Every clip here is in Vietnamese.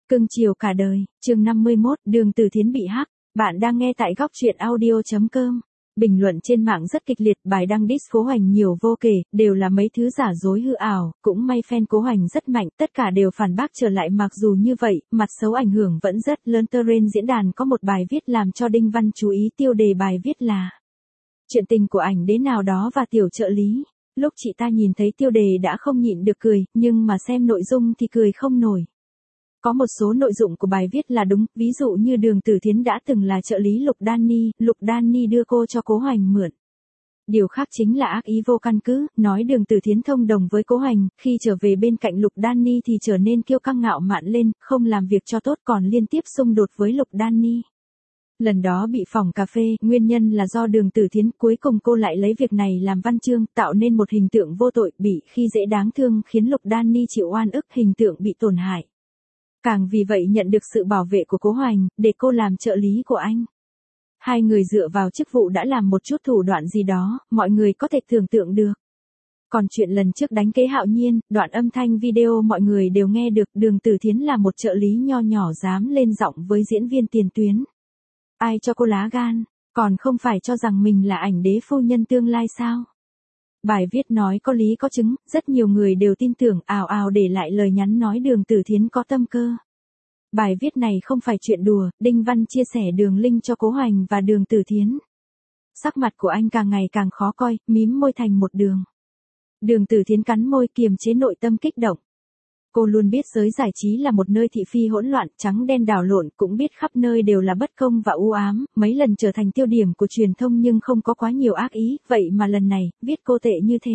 Cưng chiều cả đời, chương 51, Đường Từ Thiến bị hack. Bạn đang nghe tại góc truyện audio.com. Bình luận trên mạng rất kịch liệt, bài đăng diss Cố Hoành nhiều vô kể, đều là mấy thứ giả dối hư ảo, cũng may fan Cố Hoành rất mạnh, tất cả đều phản bác trở lại. Mặc dù như vậy, mặt xấu ảnh hưởng vẫn rất lớn. Trên diễn đàn có một bài viết làm cho Đinh Văn chú ý, tiêu đề bài viết là chuyện tình của ảnh đế nào đó và tiểu trợ lý. Lúc chị ta nhìn thấy tiêu đề đã không nhịn được cười, nhưng mà xem nội dung thì cười không nổi. Có một số nội dung của bài viết là đúng, ví dụ như Đường Từ Thiến đã từng là trợ lý Lục Danny đưa cô cho Cố Hoành mượn. Điều khác chính là ác ý vô căn cứ, nói Đường Từ Thiến thông đồng với Cố Hoành, khi trở về bên cạnh Lục Danny thì trở nên kiêu căng ngạo mạn lên, không làm việc cho tốt còn liên tiếp xung đột với Lục Danny. Lần đó bị phỏng cà phê, nguyên nhân là do Đường Từ Thiến, cuối cùng cô lại lấy việc này làm văn chương, tạo nên một hình tượng vô tội, bị khi dễ đáng thương, khiến Lục Danny chịu oan ức, hình tượng bị tổn hại. Càng vì vậy nhận được sự bảo vệ của Cố Hoành, để cô làm trợ lý của anh. Hai người dựa vào chức vụ đã làm một chút thủ đoạn gì đó, mọi người có thể tưởng tượng được. Còn chuyện lần trước đánh kế Hạo Nhiên, đoạn âm thanh video mọi người đều nghe được, Đường Từ Thiến là một trợ lý nho nhỏ dám lên giọng với diễn viên tiền tuyến. Ai cho cô lá gan, còn không phải cho rằng mình là ảnh đế phu nhân tương lai sao? Bài viết nói có lý có chứng, rất nhiều người đều tin tưởng, ào ào để lại lời nhắn nói Đường Từ Thiến có tâm cơ. Bài viết này không phải chuyện đùa, Đinh Văn chia sẻ đường link cho Cố Hoành và Đường Từ Thiến. Sắc mặt của anh càng ngày càng khó coi, mím môi thành một đường. Đường Từ Thiến cắn môi kiềm chế nội tâm kích động. Cô luôn biết giới giải trí là một nơi thị phi hỗn loạn, trắng đen đảo lộn, cũng biết khắp nơi đều là bất công và u ám, mấy lần trở thành tiêu điểm của truyền thông nhưng không có quá nhiều ác ý, vậy mà lần này, viết cô tệ như thế.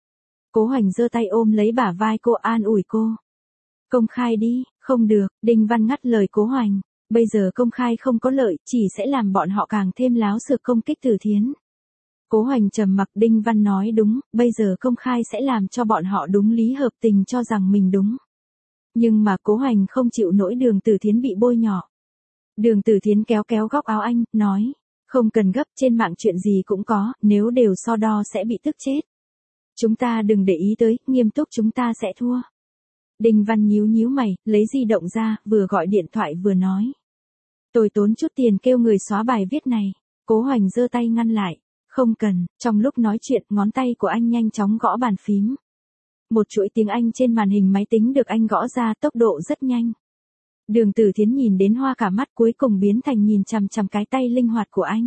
Cố Hoành giơ tay ôm lấy bả vai cô, an ủi cô. Công khai đi, không được, Đinh Văn ngắt lời Cố Hoành, bây giờ công khai không có lợi, chỉ sẽ làm bọn họ càng thêm láo xược công kích Từ Thiến. Cố Hoành trầm mặc, Đinh Văn nói đúng, bây giờ công khai sẽ làm cho bọn họ đúng lý hợp tình cho rằng mình đúng. Nhưng mà Cố Hoành không chịu nổi Đường Từ Thiến bị bôi nhọ. Đường Từ Thiến kéo kéo góc áo anh, nói, không cần gấp, trên mạng chuyện gì cũng có, nếu đều so đo sẽ bị tức chết. Chúng ta đừng để ý tới, nghiêm túc chúng ta sẽ thua. Đinh Văn nhíu nhíu mày, lấy di động ra, vừa gọi điện thoại vừa nói. Tôi tốn chút tiền kêu người xóa bài viết này. Cố Hoành giơ tay ngăn lại. Không cần, trong lúc nói chuyện, ngón tay của anh nhanh chóng gõ bàn phím. Một chuỗi tiếng Anh trên màn hình máy tính được anh gõ ra, tốc độ rất nhanh. Đường Từ Thiến nhìn đến hoa cả mắt, cuối cùng biến thành nhìn chằm chằm cái tay linh hoạt của anh.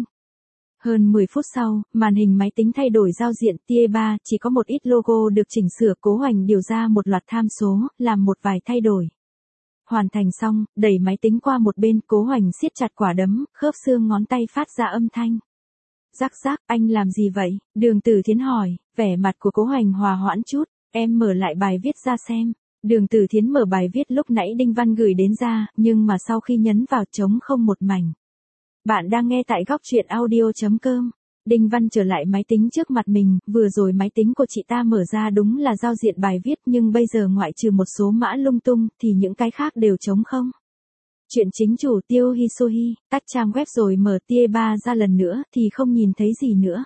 Hơn 10 phút sau, màn hình máy tính thay đổi giao diện, tia 3, chỉ có một ít logo được chỉnh sửa. Cố Hoành điều ra một loạt tham số, làm một vài thay đổi. Hoàn thành xong, đẩy máy tính qua một bên, Cố Hoành siết chặt quả đấm, khớp xương ngón tay phát ra âm thanh. Rắc rắc, anh làm gì vậy? Đường Từ Thiến hỏi, vẻ mặt của Cố Hoành hòa hoãn chút, em mở lại bài viết ra xem. Đường Từ Thiến mở bài viết lúc nãy Đinh Văn gửi đến ra, nhưng mà sau khi nhấn vào trống không một mảnh. Bạn đang nghe tại góc truyện audio.com. Đinh Văn trở lại máy tính trước mặt mình, vừa rồi máy tính của chị ta mở ra đúng là giao diện bài viết, nhưng bây giờ ngoại trừ một số mã lung tung, thì những cái khác đều trống không. Chuyện chính chủ Tiêu Hisohi, tắt trang web rồi mở tia 3 ra lần nữa, thì không nhìn thấy gì nữa.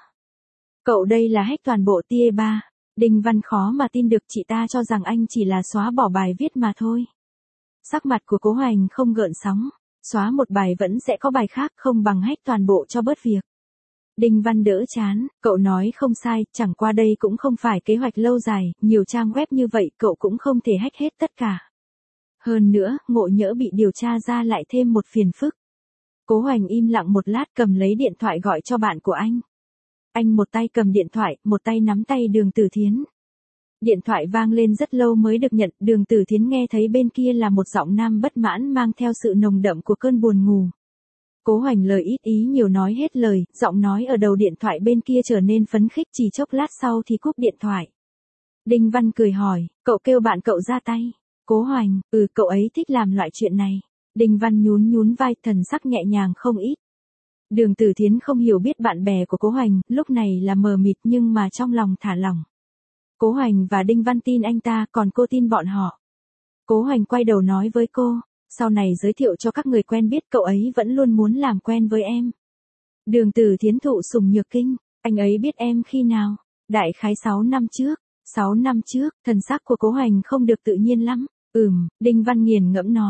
Cậu đây là hack toàn bộ tia 3. Đinh Văn khó mà tin được, chị ta cho rằng anh chỉ là xóa bỏ bài viết mà thôi. Sắc mặt của Cố Hoành không gợn sóng. Xóa một bài vẫn sẽ có bài khác, không bằng hack toàn bộ cho bớt việc. Đinh Văn đỡ chán, cậu nói không sai, chẳng qua đây cũng không phải kế hoạch lâu dài, nhiều trang web như vậy cậu cũng không thể hack hết tất cả. Hơn nữa, ngộ nhỡ bị điều tra ra lại thêm một phiền phức. Cố Hoành im lặng một lát, cầm lấy điện thoại gọi cho bạn của anh. Anh một tay cầm điện thoại, một tay nắm tay Đường Từ Thiến. Điện thoại vang lên rất lâu mới được nhận, Đường Từ Thiến nghe thấy bên kia là một giọng nam bất mãn mang theo sự nồng đậm của cơn buồn ngủ. Cố Hoành lời ít ý nhiều nói hết lời, giọng nói ở đầu điện thoại bên kia trở nên phấn khích, chỉ chốc lát sau thì cúp điện thoại. Đinh Văn cười hỏi, cậu kêu bạn cậu ra tay. Cố Hoành, cậu ấy thích làm loại chuyện này. Đinh Văn nhún vai, thần sắc nhẹ nhàng không ít. Đường Từ Thiến không hiểu biết bạn bè của Cố Hoành, lúc này là mờ mịt nhưng mà trong lòng thả lỏng. Cố Hoành và Đinh Văn tin anh ta, còn cô tin bọn họ. Cố Hoành quay đầu nói với cô, sau này giới thiệu cho các người quen biết, cậu ấy vẫn luôn muốn làm quen với em. Đường Từ Thiến thụ sủng nhược kinh, anh ấy biết em khi nào? Đại khái 6 năm trước. 6 năm trước, thần sắc của Cố Hoành không được tự nhiên lắm. Đinh Văn nghiền ngẫm nói.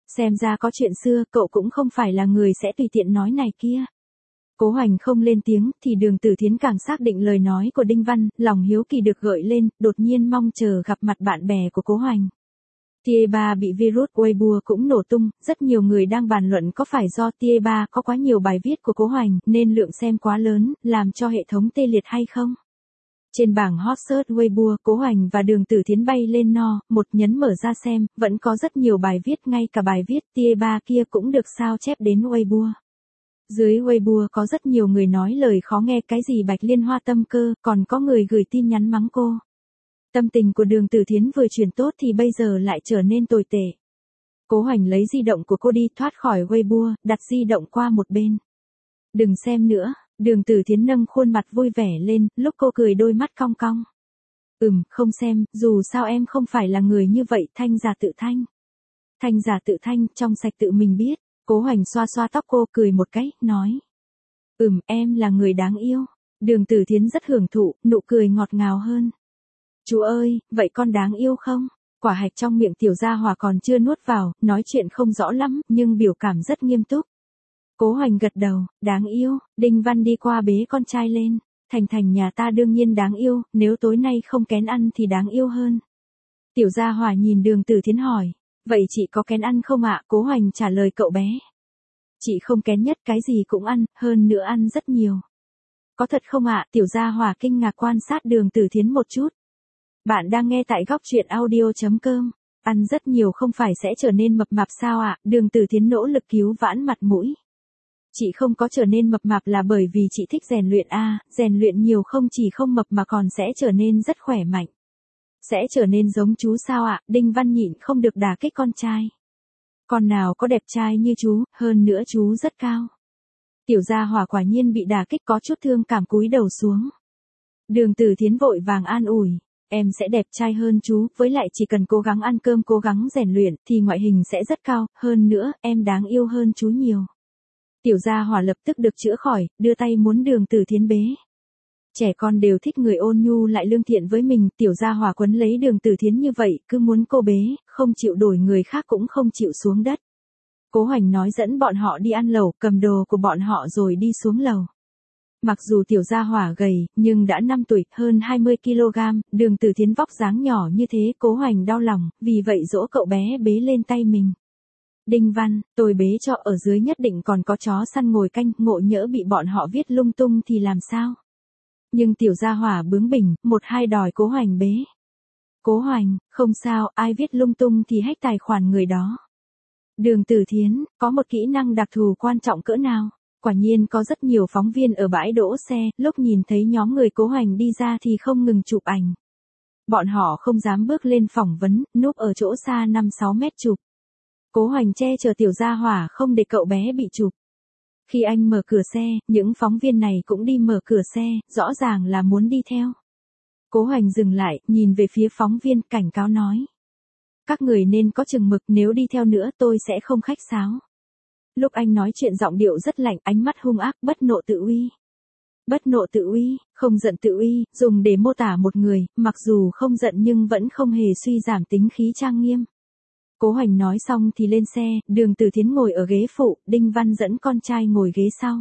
Xem ra có chuyện xưa, cậu cũng không phải là người sẽ tùy tiện nói này kia. Cố Hoành không lên tiếng, thì Đường Tử Thiến càng xác định lời nói của Đinh Văn, lòng hiếu kỳ được gợi lên, đột nhiên mong chờ gặp mặt bạn bè của Cố Hoành. TIA3 bị virus Weibo cũng nổ tung, rất nhiều người đang bàn luận có phải do TIA3 có quá nhiều bài viết của Cố Hoành nên lượng xem quá lớn, làm cho hệ thống tê liệt hay không? Trên bảng hot search Weibo, Cố Hoành và Đường Tử Thiến bay lên một nhấn mở ra xem, vẫn có rất nhiều bài viết, ngay cả bài viết TIA3 kia cũng được sao chép đến Weibo. Dưới Weibo có rất nhiều người nói lời khó nghe, cái gì Bạch Liên Hoa tâm cơ, còn có người gửi tin nhắn mắng cô. Tâm tình của Đường Tử Thiến vừa chuyển tốt thì bây giờ lại trở nên tồi tệ. Cố Hoành lấy di động của cô đi, thoát khỏi Weibo, đặt di động qua một bên. Đừng xem nữa, Đường Tử Thiến nâng khuôn mặt vui vẻ lên, lúc cô cười đôi mắt cong cong. Không xem, dù sao em không phải là người như vậy, thanh giả tự thanh. Thanh giả tự thanh, trong sạch tự mình biết. Cố Hoành xoa xoa tóc cô, cười một cái, nói. Em là người đáng yêu. Đường Tử Thiến rất hưởng thụ, nụ cười ngọt ngào hơn. Chú ơi, vậy con đáng yêu không? Quả hạch trong miệng Tiểu Gia Hỏa còn chưa nuốt vào, nói chuyện không rõ lắm, nhưng biểu cảm rất nghiêm túc. Cố Hoành gật đầu, đáng yêu. Đinh Văn đi qua bế con trai lên. Thành nhà ta đương nhiên đáng yêu, nếu tối nay không kén ăn thì đáng yêu hơn. Tiểu Gia Hỏa nhìn Đường Tử Thiến hỏi. Vậy chị có kén ăn không ạ? Cố Hoành trả lời cậu bé. Chị không kén nhất, cái gì cũng ăn, hơn nữa ăn rất nhiều. Có thật không ạ? Tiểu Gia Hỏa kinh ngạc quan sát Đường Tử Thiến một chút. Bạn đang nghe tại góc truyện audio.com. Ăn rất nhiều không phải sẽ trở nên mập mạp sao ạ? Đường Tử Thiến nỗ lực cứu vãn mặt mũi. Chị không có trở nên mập mạp là bởi vì chị thích rèn luyện rèn luyện nhiều không chỉ không mập mà còn sẽ trở nên rất khỏe mạnh. Sẽ trở nên giống chú sao ạ? Đinh Văn nhịn không được đả kích con trai. Con nào có đẹp trai như chú, hơn nữa chú rất cao. Tiểu Gia Hỏa quả nhiên bị đả kích, có chút thương cảm cúi đầu xuống. Đường Tử Thiến vội vàng an ủi. Em sẽ đẹp trai hơn chú, với lại chỉ cần cố gắng ăn cơm, cố gắng rèn luyện, thì ngoại hình sẽ rất cao, hơn nữa, em đáng yêu hơn chú nhiều. Tiểu Gia Hỏa lập tức được chữa khỏi, đưa tay muốn Đường Tử Thiến bế. Trẻ con đều thích người ôn nhu lại lương thiện với mình, Tiểu Gia Hỏa quấn lấy Đường Tử Thiến như vậy, cứ muốn cô bế, không chịu đổi người khác cũng không chịu xuống đất. Cố Hoành nói dẫn bọn họ đi ăn lẩu, cầm đồ của bọn họ rồi đi xuống lầu. Mặc dù Tiểu Gia Hỏa gầy, nhưng đã 5 tuổi, hơn 20 kg, Đường Tử Thiến vóc dáng nhỏ như thế, Cố Hoành đau lòng, vì vậy dỗ cậu bé bế lên tay mình. Đinh Văn, tôi bế cho, ở dưới nhất định còn có chó săn ngồi canh, ngộ nhỡ bị bọn họ viết lung tung thì làm sao? Nhưng Tiểu Gia Hỏa bướng bỉnh, một hai đòi Cố Hoành bế. Cố Hoành, không sao, ai viết lung tung thì hack tài khoản người đó. Đường Tử Thiến, có một kỹ năng đặc thù quan trọng cỡ nào? Quả nhiên có rất nhiều phóng viên ở bãi đỗ xe, lúc nhìn thấy nhóm người Cố Hoành đi ra thì không ngừng chụp ảnh. Bọn họ không dám bước lên phỏng vấn, núp ở chỗ xa 5-6 mét chụp. Cố Hoành che chở Tiểu Gia Hỏa không để cậu bé bị chụp. Khi anh mở cửa xe, những phóng viên này cũng đi mở cửa xe, rõ ràng là muốn đi theo. Cố Hoành dừng lại, nhìn về phía phóng viên, cảnh cáo nói. Các người nên có chừng mực, nếu đi theo nữa tôi sẽ không khách sáo. Lúc anh nói chuyện giọng điệu rất lạnh, ánh mắt hung ác, bất nộ tự uy. Bất nộ tự uy, không giận tự uy, dùng để mô tả một người, mặc dù không giận nhưng vẫn không hề suy giảm tính khí trang nghiêm. Cố Hoành nói xong thì lên xe, Đường Tử Thiến ngồi ở ghế phụ, Đinh Văn dẫn con trai ngồi ghế sau.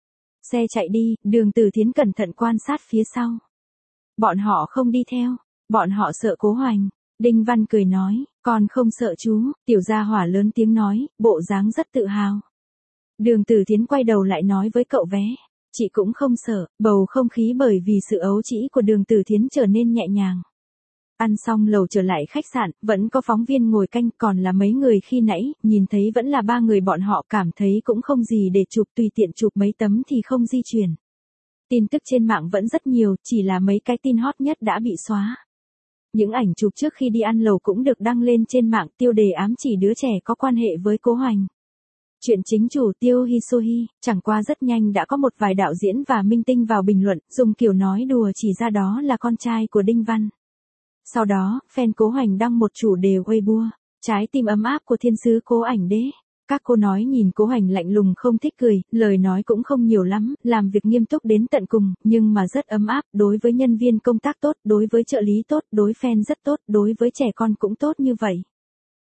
Xe chạy đi, Đường Tử Thiến cẩn thận quan sát phía sau. Bọn họ không đi theo, bọn họ sợ Cố Hoành. Đinh Văn cười nói, con không sợ chú, Tiểu Gia Hỏa lớn tiếng nói, bộ dáng rất tự hào. Đường Tử Thiến quay đầu lại nói với cậu bé, chị cũng không sợ, bầu không khí bởi vì sự ấu trĩ của Đường Tử Thiến trở nên nhẹ nhàng. Ăn xong lầu trở lại khách sạn, vẫn có phóng viên ngồi canh, còn là mấy người khi nãy, nhìn thấy vẫn là 3 người, bọn họ cảm thấy cũng không gì để chụp, tùy tiện chụp mấy tấm thì không di chuyển. Tin tức trên mạng vẫn rất nhiều, chỉ là mấy cái tin hot nhất đã bị xóa. Những ảnh chụp trước khi đi ăn lẩu cũng được đăng lên trên mạng, tiêu đề ám chỉ đứa trẻ có quan hệ với Cố Hoành. Chuyện chính chủ Tiêu Hisohi, chẳng qua rất nhanh đã có một vài đạo diễn và minh tinh vào bình luận, dùng kiểu nói đùa chỉ ra đó là con trai của Đinh Văn. Sau đó, fan Cố Hoành đăng một chủ đề Weibo, trái tim ấm áp của thiên sứ Cố Ảnh Đế. Các cô nói nhìn Cố Hoành lạnh lùng không thích cười, lời nói cũng không nhiều lắm, làm việc nghiêm túc đến tận cùng, nhưng mà rất ấm áp, đối với nhân viên công tác tốt, đối với trợ lý tốt, đối fan rất tốt, đối với trẻ con cũng tốt như vậy.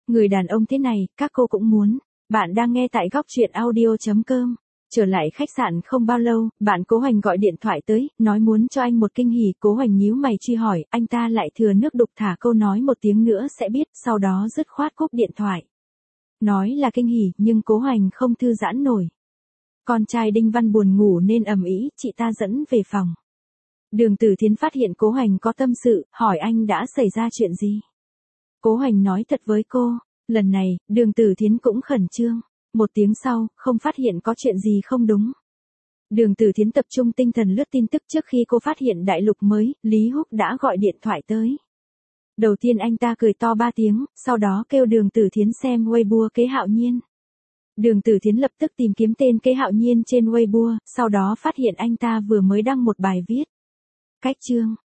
Người đàn ông thế này, các cô cũng muốn. Bạn đang nghe tại góc truyện audio.com. Trở lại khách sạn không bao lâu, bạn Cố Hoành gọi điện thoại tới, nói muốn cho anh một kinh hỉ. Cố Hoành nhíu mày truy hỏi, anh ta lại thừa nước đục thả câu nói một tiếng nữa sẽ biết, sau đó dứt khoát cúp điện thoại. Nói là kinh hỉ, nhưng Cố Hoành không thư giãn nổi. Con trai Đinh Văn buồn ngủ nên ầm ĩ, chị ta dẫn về phòng. Đường Tử Thiến phát hiện Cố Hoành có tâm sự, hỏi anh đã xảy ra chuyện gì. Cố Hoành nói thật với cô, lần này, Đường Tử Thiến cũng khẩn trương. Một tiếng sau, không phát hiện có chuyện gì không đúng. Đường Tử Thiến tập trung tinh thần lướt tin tức trước khi cô phát hiện đại lục mới, Lý Húc đã gọi điện thoại tới. Đầu tiên anh ta cười to 3 tiếng, sau đó kêu Đường Tử Thiến xem Weibo Kế Hạo Nhiên. Đường Tử Thiến lập tức tìm kiếm tên Kế Hạo Nhiên trên Weibo, sau đó phát hiện anh ta vừa mới đăng một bài viết. Cách chương,